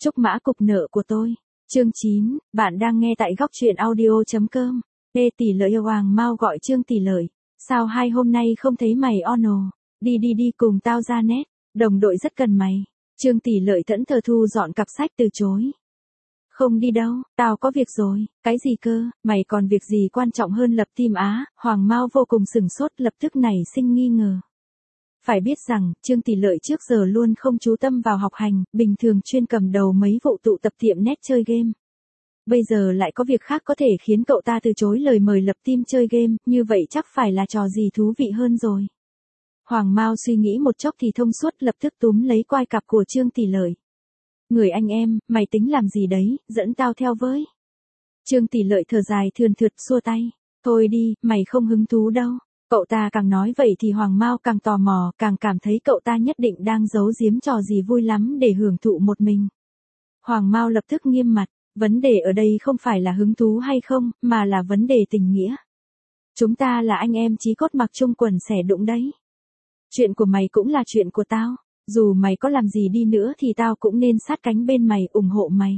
Trúc mã cục nợ của tôi. Chương 9, bạn đang nghe tại góc truyện audio.com. Ê tỷ lợi Hoàng Mao gọi Trương tỷ lợi. Sao hai hôm nay không thấy mày ono? Đi cùng tao ra nét. Đồng đội rất cần mày. Trương tỷ lợi thẫn thờ thu dọn cặp sách từ chối. Không đi đâu, tao có việc rồi. Cái gì cơ, mày còn việc gì quan trọng hơn lập team á? Hoàng Mao vô cùng sửng sốt, lập tức nảy sinh nghi ngờ. Phải biết rằng, Trương tỷ lợi trước giờ luôn không chú tâm vào học hành, bình thường chuyên cầm đầu mấy vụ tụ tập tiệm net chơi game. Bây giờ lại có việc khác có thể khiến cậu ta từ chối lời mời lập team chơi game, như vậy chắc phải là trò gì thú vị hơn rồi. Hoàng Mao suy nghĩ một chốc thì thông suốt, lập tức túm lấy quai cặp của Trương tỷ lợi. Người anh em, mày tính làm gì đấy, dẫn tao theo với. Trương tỷ lợi thở dài thườn thượt xua tay. Thôi đi, mày không hứng thú đâu. Cậu ta càng nói vậy thì Hoàng Mao càng tò mò, càng cảm thấy cậu ta nhất định đang giấu giếm trò gì vui lắm để hưởng thụ một mình. Hoàng Mao lập tức nghiêm mặt, vấn đề ở đây không phải là hứng thú hay không, mà là vấn đề tình nghĩa. Chúng ta là anh em chí cốt mặc chung quần xẻ đụng đấy. Chuyện của mày cũng là chuyện của tao, dù mày có làm gì đi nữa thì tao cũng nên sát cánh bên mày, ủng hộ mày.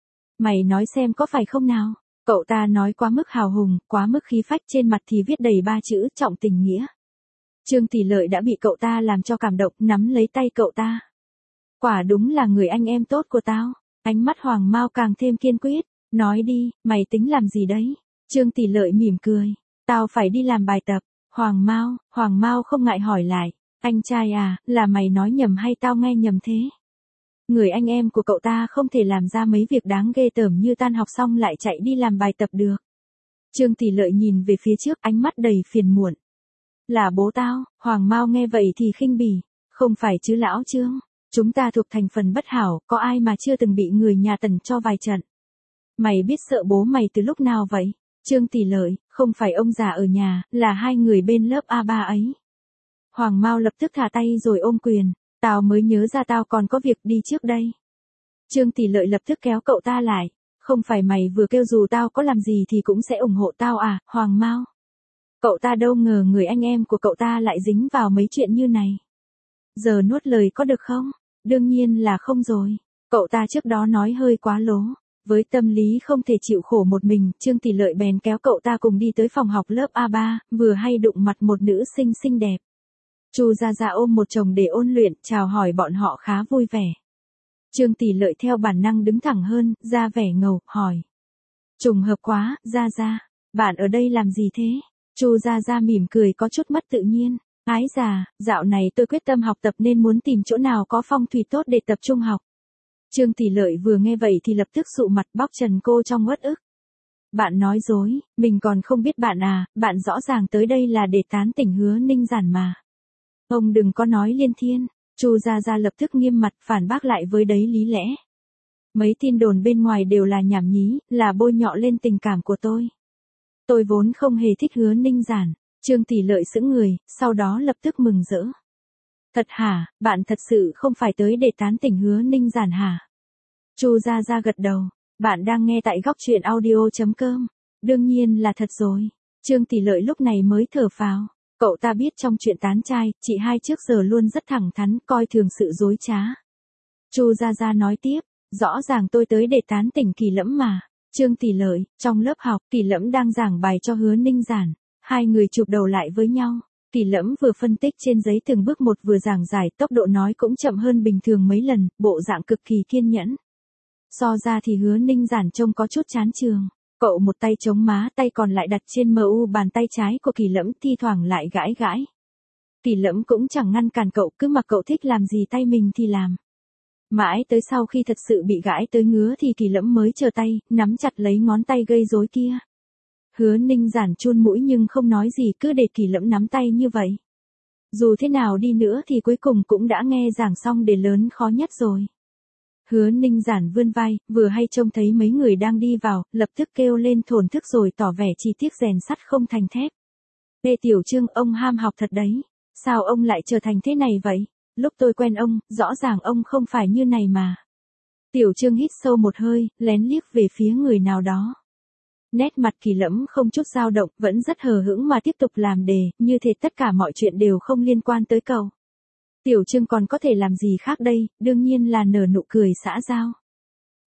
Mày nói xem có phải không nào? Cậu ta nói quá mức hào hùng, quá mức khí phách, trên mặt thì viết đầy 3 chữ trọng tình nghĩa. Trương tỷ lợi đã bị cậu ta làm cho cảm động, nắm lấy tay cậu ta. Quả đúng là người anh em tốt của tao. Ánh mắt Hoàng Mao càng thêm kiên quyết. Nói đi, mày tính làm gì đấy? Trương tỷ lợi mỉm cười. Tao phải đi làm bài tập. Hoàng Mao không ngại hỏi lại. Anh trai à, là mày nói nhầm hay tao nghe nhầm thế? Người anh em của cậu ta không thể làm ra mấy việc đáng ghê tởm như tan học xong lại chạy đi làm bài tập được. Trương tỷ lợi nhìn về phía trước, ánh mắt đầy phiền muộn. Là bố tao. Hoàng Mao nghe vậy thì khinh bỉ. Không phải chứ lão Trương. Chúng ta thuộc thành phần bất hảo, có ai mà chưa từng bị người nhà Tần cho vài trận. Mày biết sợ bố mày từ lúc nào vậy? Trương tỷ lợi, không phải ông già ở nhà, là hai người bên lớp A3 ấy. Hoàng Mao lập tức thả tay rồi ôm quyền. Tao mới nhớ ra tao còn có việc đi trước đây. Trương tỷ lợi lập tức kéo cậu ta lại. Không phải mày vừa kêu dù tao có làm gì thì cũng sẽ ủng hộ tao à, Hoàng Mao? Cậu ta đâu ngờ người anh em của cậu ta lại dính vào mấy chuyện như này. Giờ nuốt lời có được không? Đương nhiên là không rồi. Cậu ta trước đó nói hơi quá lố. Với tâm lý không thể chịu khổ một mình, Trương tỷ lợi bèn kéo cậu ta cùng đi tới phòng học lớp A3, vừa hay đụng mặt một nữ sinh xinh đẹp. Chu Gia Gia ôm một chồng để ôn luyện, chào hỏi bọn họ khá vui vẻ. Trương tỷ lợi theo bản năng đứng thẳng hơn, ra vẻ ngầu, hỏi. Trùng hợp quá, Gia Gia, bạn ở đây làm gì thế? Chu Gia Gia mỉm cười có chút mất tự nhiên. Ái già, dạo này tôi quyết tâm học tập nên muốn tìm chỗ nào có phong thủy tốt để tập trung học. Trương tỷ lợi vừa nghe vậy thì lập tức sụ mặt, bóc trần cô trong uất ức. Bạn nói dối, mình còn không biết bạn à, bạn rõ ràng tới đây là để tán tỉnh Hứa Ninh Giản mà. Ông đừng có nói liên thiên. Chu Gia Gia lập tức nghiêm mặt phản bác lại với đấy lý lẽ. Mấy tin đồn bên ngoài đều là nhảm nhí, là bôi nhọ lên tình cảm của tôi. Tôi vốn không hề thích Hứa Ninh Giản. Trương tỷ lợi sững người, sau đó lập tức mừng rỡ. Thật hả, bạn thật sự không phải tới để tán tỉnh Hứa Ninh Giản hả? Chu Gia Gia gật đầu. Bạn đang nghe tại góc truyện audio.com. Đương nhiên là thật rồi. Trương tỷ lợi lúc này mới thở phào. Cậu ta biết trong chuyện tán trai, chị hai trước giờ luôn rất thẳng thắn, coi thường sự dối trá. Chu Gia Gia nói tiếp, rõ ràng tôi tới để tán tỉnh Kỳ Lẫm mà. Trương tỷ lợi, trong lớp học, Kỳ Lẫm đang giảng bài cho Hứa Ninh Giản. Hai người chụp đầu lại với nhau. Kỳ Lẫm vừa phân tích trên giấy từng bước một vừa giảng giải, tốc độ nói cũng chậm hơn bình thường mấy lần, bộ dạng cực kỳ kiên nhẫn. So ra thì Hứa Ninh Giản trông có chút chán trường. Cậu một tay chống má, tay còn lại đặt trên mu bàn tay trái của Kỳ Lẫm, thi thoảng lại gãi gãi. Kỳ Lẫm cũng chẳng ngăn cản cậu, cứ mặc cậu thích làm gì tay mình thì làm. Mãi tới sau khi thật sự bị gãi tới ngứa thì Kỳ Lẫm mới chờ tay, nắm chặt lấy ngón tay gây rối kia. Hứa Ninh Giản chun mũi nhưng không nói gì, cứ để Kỳ Lẫm nắm tay như vậy. Dù thế nào đi nữa thì cuối cùng cũng đã nghe giảng xong đề lớn khó nhất rồi. Hứa Ninh Giản vươn vai, vừa hay trông thấy mấy người đang đi vào, lập tức kêu lên thổn thức rồi tỏ vẻ chi tiết rèn sắt không thành thép. Ê Tiểu Trương, ông ham học thật đấy. Sao ông lại trở thành thế này vậy? Lúc tôi quen ông, rõ ràng ông không phải như này mà. Tiểu Trương hít sâu một hơi, lén liếc về phía người nào đó. Nét mặt Kỳ Lẫm không chút dao động, vẫn rất hờ hững mà tiếp tục làm đề, như thế tất cả mọi chuyện đều không liên quan tới cậu. Tiểu Trương còn có thể làm gì khác đây, đương nhiên là nở nụ cười xã giao.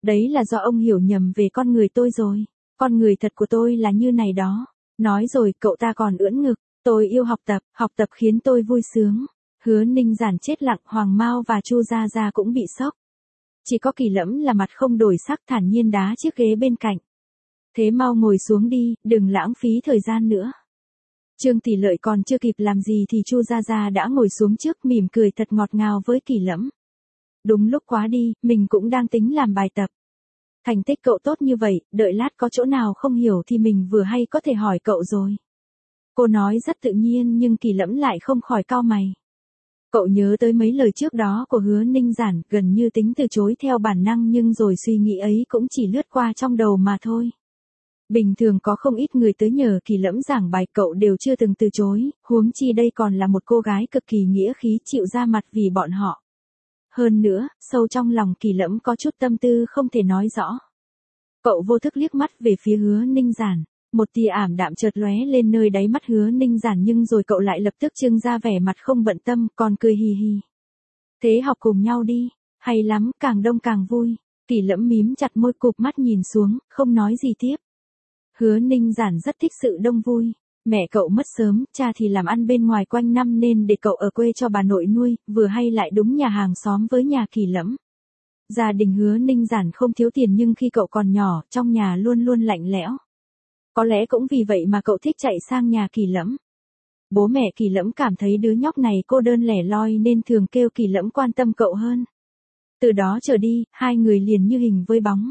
Đấy là do ông hiểu nhầm về con người tôi rồi. Con người thật của tôi là như này đó. Nói rồi cậu ta còn ưỡn ngực. Tôi yêu học tập khiến tôi vui sướng. Hứa Ninh Giản chết lặng, Hoàng Mao và Chu Gia Gia cũng bị sốc. Chỉ có Kỳ Lẫm là mặt không đổi sắc, thản nhiên đá chiếc ghế bên cạnh. Thế mau ngồi xuống đi, đừng lãng phí thời gian nữa. Trương Tỷ Lợi còn chưa kịp làm gì thì Chu Gia Gia đã ngồi xuống trước, mỉm cười thật ngọt ngào với Kỳ Lẫm. Đúng lúc quá đi, mình cũng đang tính làm bài tập. Thành tích cậu tốt như vậy, đợi lát có chỗ nào không hiểu thì mình vừa hay có thể hỏi cậu rồi. Cô nói rất tự nhiên nhưng Kỳ Lẫm lại không khỏi cau mày. Cậu nhớ tới mấy lời trước đó của Hứa Ninh Giản, gần như tính từ chối theo bản năng nhưng rồi suy nghĩ ấy cũng chỉ lướt qua trong đầu mà thôi. Bình thường có không ít người tới nhờ Kỳ Lẫm giảng bài cậu đều chưa từng từ chối, huống chi đây còn là một cô gái cực kỳ nghĩa khí chịu ra mặt vì bọn họ. Hơn nữa, sâu trong lòng Kỳ Lẫm có chút tâm tư không thể nói rõ. Cậu vô thức liếc mắt về phía Hứa Ninh Giản, một tia ảm đạm chợt lóe lên nơi đáy mắt Hứa Ninh Giản nhưng rồi cậu lại lập tức trưng ra vẻ mặt không bận tâm, còn cười hì hì. Thế học cùng nhau đi, hay lắm, càng đông càng vui. Kỳ Lẫm mím chặt môi, cụp mắt nhìn xuống, không nói gì tiếp. Hứa Ninh Giản rất thích sự đông vui. Mẹ cậu mất sớm, cha thì làm ăn bên ngoài quanh năm nên để cậu ở quê cho bà nội nuôi, vừa hay lại đúng nhà hàng xóm với nhà Kỳ Lẫm. Gia đình Hứa Ninh Giản không thiếu tiền nhưng khi cậu còn nhỏ, trong nhà luôn luôn lạnh lẽo. Có lẽ cũng vì vậy mà cậu thích chạy sang nhà Kỳ Lẫm. Bố mẹ Kỳ Lẫm cảm thấy đứa nhóc này cô đơn lẻ loi nên thường kêu Kỳ Lẫm quan tâm cậu hơn. Từ đó trở đi, hai người liền như hình với bóng.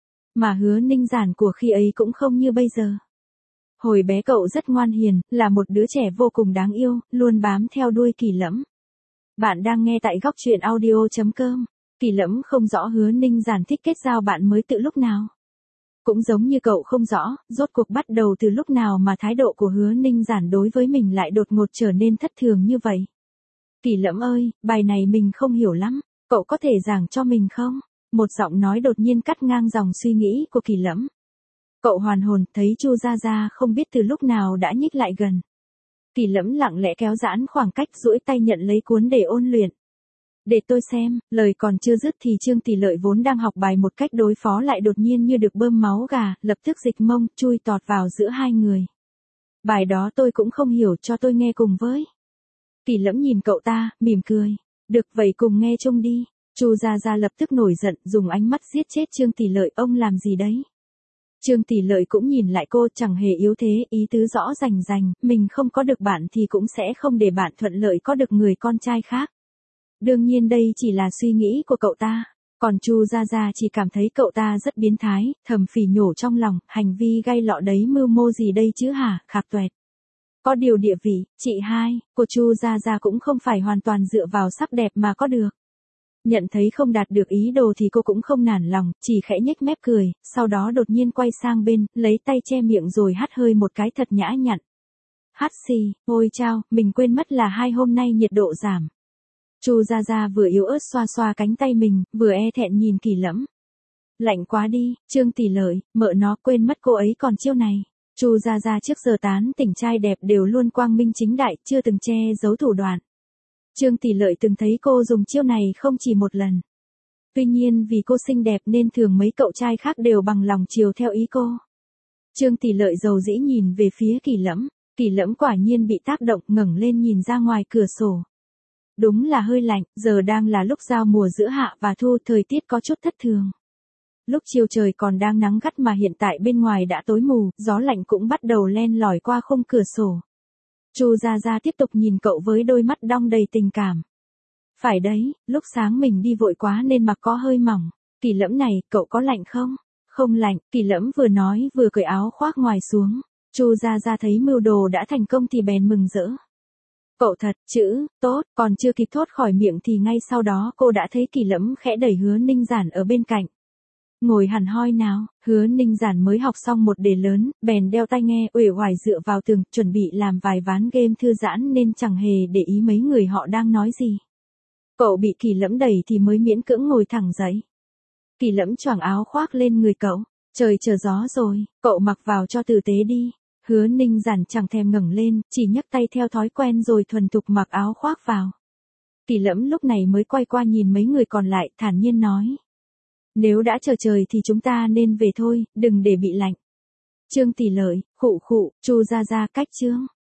Mà Hứa Ninh Giản của khi ấy cũng không như bây giờ. Hồi bé cậu rất ngoan hiền, là một đứa trẻ vô cùng đáng yêu, luôn bám theo đuôi Kỳ Lẫm. Bạn đang nghe tại góc truyện audio.com. Kỳ Lẫm không rõ Hứa Ninh Giản thích kết giao bạn mới từ lúc nào. Cũng giống như cậu không rõ, rốt cuộc bắt đầu từ lúc nào mà thái độ của Hứa Ninh Giản đối với mình lại đột ngột trở nên thất thường như vậy. Kỳ Lẫm ơi, bài này mình không hiểu lắm, cậu có thể giảng cho mình không? Một giọng nói đột nhiên cắt ngang dòng suy nghĩ của Kỳ Lẫm. Cậu hoàn hồn, thấy Chu Gia Gia không biết từ lúc nào đã nhích lại gần. Kỳ Lẫm lặng lẽ kéo giãn khoảng cách, duỗi tay nhận lấy cuốn để ôn luyện. Để tôi xem, lời còn chưa dứt thì Trương Tỷ Lợi vốn đang học bài một cách đối phó lại đột nhiên như được bơm máu gà, lập tức dịch mông, chui tọt vào giữa hai người. Bài đó tôi cũng không hiểu, cho tôi nghe cùng với. Kỳ Lẫm nhìn cậu ta, mỉm cười. Được vậy cùng nghe chung đi. Chu Gia Gia lập tức nổi giận, dùng ánh mắt giết chết Trương Tỷ Lợi, ông làm gì đấy? Trương Tỷ Lợi cũng nhìn lại cô, chẳng hề yếu thế, ý tứ rõ rành rành, mình không có được bạn thì cũng sẽ không để bạn thuận lợi có được người con trai khác. Đương nhiên đây chỉ là suy nghĩ của cậu ta, còn Chu Gia Gia chỉ cảm thấy cậu ta rất biến thái, thầm phỉ nhổ trong lòng, hành vi gay lọ đấy mưu mô gì đây chứ hả, khạc toẹt. Có điều địa vị, chị hai, của Chu Gia Gia cũng không phải hoàn toàn dựa vào sắc đẹp mà có được. Nhận thấy không đạt được ý đồ thì cô cũng không nản lòng, chỉ khẽ nhếch mép cười, sau đó đột nhiên quay sang bên, lấy tay che miệng rồi hắt hơi một cái thật nhã nhặn. Hắt xì, ôi chao, mình quên mất là hai hôm nay nhiệt độ giảm. Chu Gia Gia vừa yếu ớt xoa xoa cánh tay mình, vừa e thẹn nhìn Kỳ Lẫm. Lạnh quá đi, Trương Tỷ Lợi, mợ nó quên mất cô ấy còn chiêu này. Chu Gia Gia trước giờ tán tỉnh trai đẹp đều luôn quang minh chính đại, chưa từng che giấu thủ đoạn. Trương Tỷ Lợi từng thấy cô dùng chiêu này không chỉ một lần. Tuy nhiên vì cô xinh đẹp nên thường mấy cậu trai khác đều bằng lòng chiều theo ý cô. Trương Tỷ Lợi dầu dĩ nhìn về phía Kỳ Lẫm quả nhiên bị tác động, ngẩng lên nhìn ra ngoài cửa sổ. Đúng là hơi lạnh, giờ đang là lúc giao mùa giữa hạ và thu, thời tiết có chút thất thường. Lúc chiều trời còn đang nắng gắt mà hiện tại bên ngoài đã tối mù, gió lạnh cũng bắt đầu len lỏi qua khung cửa sổ. Chu Gia Gia tiếp tục nhìn cậu với đôi mắt đong đầy tình cảm. Phải đấy, lúc sáng mình đi vội quá nên mặc có hơi mỏng. Kỳ Lẫm này, cậu có lạnh không? Không lạnh, Kỳ Lẫm vừa nói vừa cởi áo khoác ngoài xuống. Chu Gia Gia thấy mưu đồ đã thành công thì bèn mừng rỡ. Cậu thật, chữ, tốt, còn chưa kịp thốt khỏi miệng thì ngay sau đó cô đã thấy Kỳ Lẫm khẽ đẩy Hứa Ninh Giản ở bên cạnh. Ngồi hẳn hoi nào, Hứa Ninh Giản mới học xong một đề lớn, bèn đeo tai nghe uể oải dựa vào tường, chuẩn bị làm vài ván game thư giãn nên chẳng hề để ý mấy người họ đang nói gì. Cậu bị Kỳ Lẫm đẩy thì mới miễn cưỡng ngồi thẳng dậy. Kỳ Lẫm choàng áo khoác lên người cậu, trời trở gió rồi, cậu mặc vào cho tử tế đi. Hứa Ninh Giản chẳng thèm ngẩng lên, chỉ nhấc tay theo thói quen rồi thuần thục mặc áo khoác vào. Kỳ Lẫm lúc này mới quay qua nhìn mấy người còn lại, thản nhiên nói. Nếu đã chờ trời thì chúng ta nên về thôi, đừng để bị lạnh. Trương Tỷ Lợi, khụ khụ, Chu Gia Gia cách Trương.